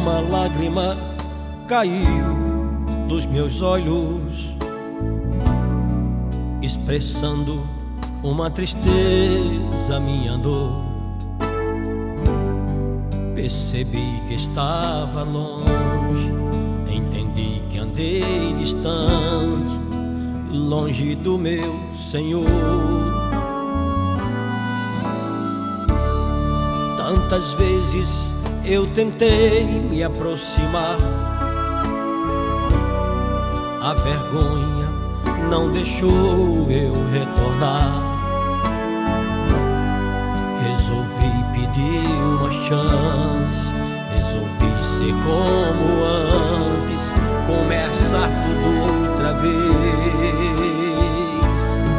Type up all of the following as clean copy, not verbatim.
uma lágrima caiu dos meus olhos, expressando uma tristeza, minha dor. Percebi que estava longe, entendi que andei distante, longe do meu Senhor. Tantas vezes eu tentei me aproximar, a vergonha não deixou eu retornar. Resolvi pedir uma chance, resolvi ser como antes, começar tudo outra vez.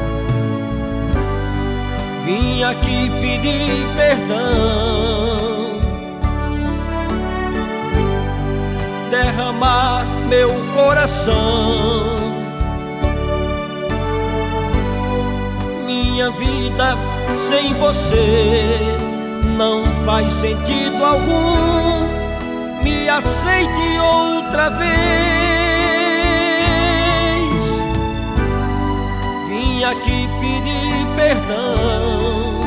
Vim aqui pedir perdão, derramar meu coração. Minha vida sem você não faz sentido algum, me aceite outra vez. Vim aqui pedir perdão,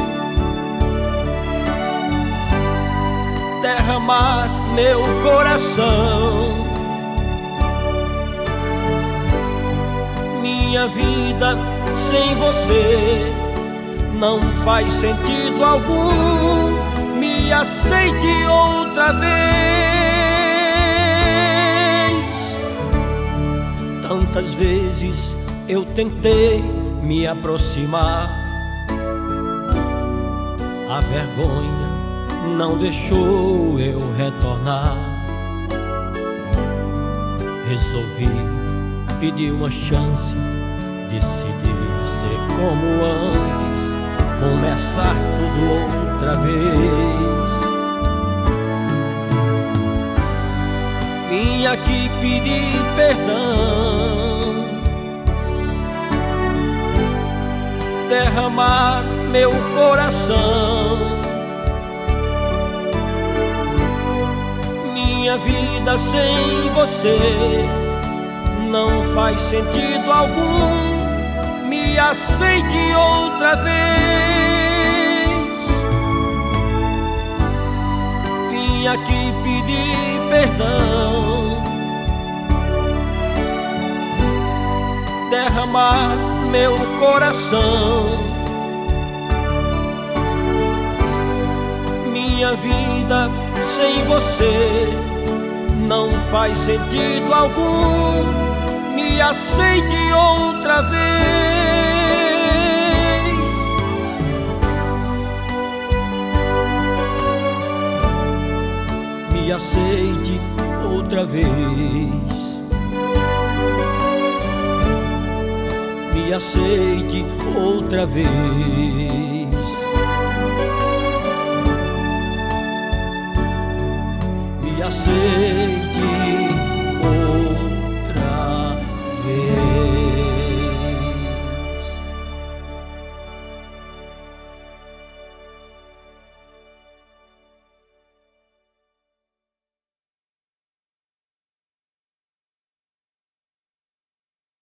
derramar meu coração. Minha vida sem você não faz sentido algum, me aceite outra vez. Tantas vezes eu tentei me aproximar, a vergonha não deixou eu retornar. Resolvi pedir uma chance, decidi ser como antes, começar tudo outra vez. Vim aqui pedir perdão, derramar meu coração. Minha vida sem você não faz sentido algum, me aceite outra vez. Vim aqui pedir perdão, derramar meu coração. Minha vida sem você não faz sentido algum, me aceite outra vez. Me aceite outra vez. Me aceite outra vez. Me aceite